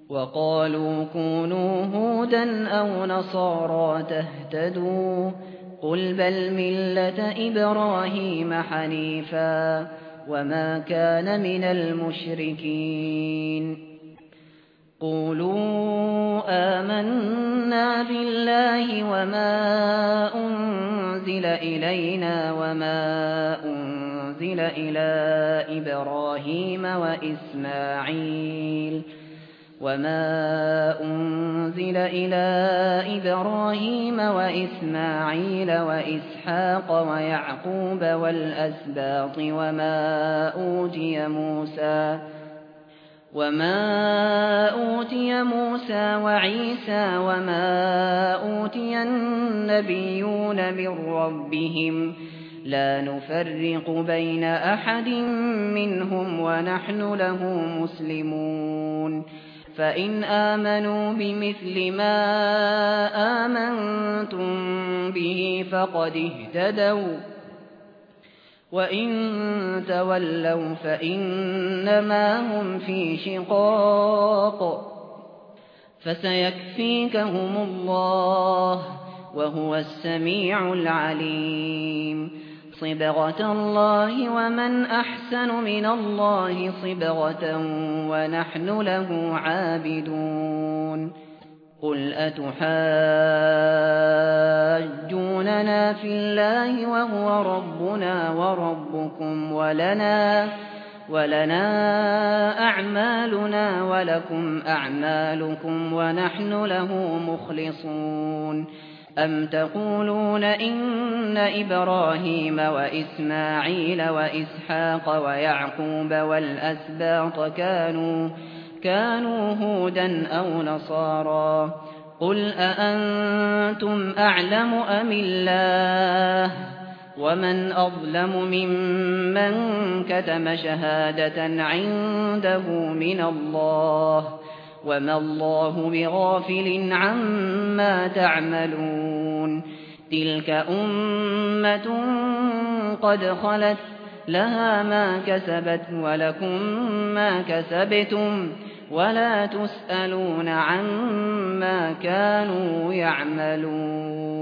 وقالوا كونوا هودا أو نصارى تهتدوا قل بل ملة إبراهيم حنيفا وما كان من المشركين قولوا آمنا بالله وما أنزل إلينا وما أنزل إلى إبراهيم وإسماعيل وإسحاق ويعقوب والأسباط وما أوتي موسى وعيسى وما أوتي النبيون من ربهم لا نفرق بين أحد منهم ونحن له مسلمون فإن آمنوا بمثل ما آمنتم به فقد اهتدوا وإن تولوا فإنما هم في شقاق فسيكفيكهم الله وهو السميع العليم صبغة الله ومن أحسن من الله صبغة ونحن له عابدون قل أتحاجوننا في الله وهو ربنا وربكم ولنا أعمالنا ولكم أعمالكم ونحن له مخلصون أم تقولون إن إبراهيم وإسماعيل وإسحاق ويعقوب والأسباط كانوا هودا أو نصارى قل أأنتم أعلم أم الله ومن أظلم ممن كتم شهادة عنده من الله وما الله بغافل عما تعملون تلك أمة قد خلت لها ما كسبت ولكم ما كسبتم ولا تسألون عما كانوا يعملون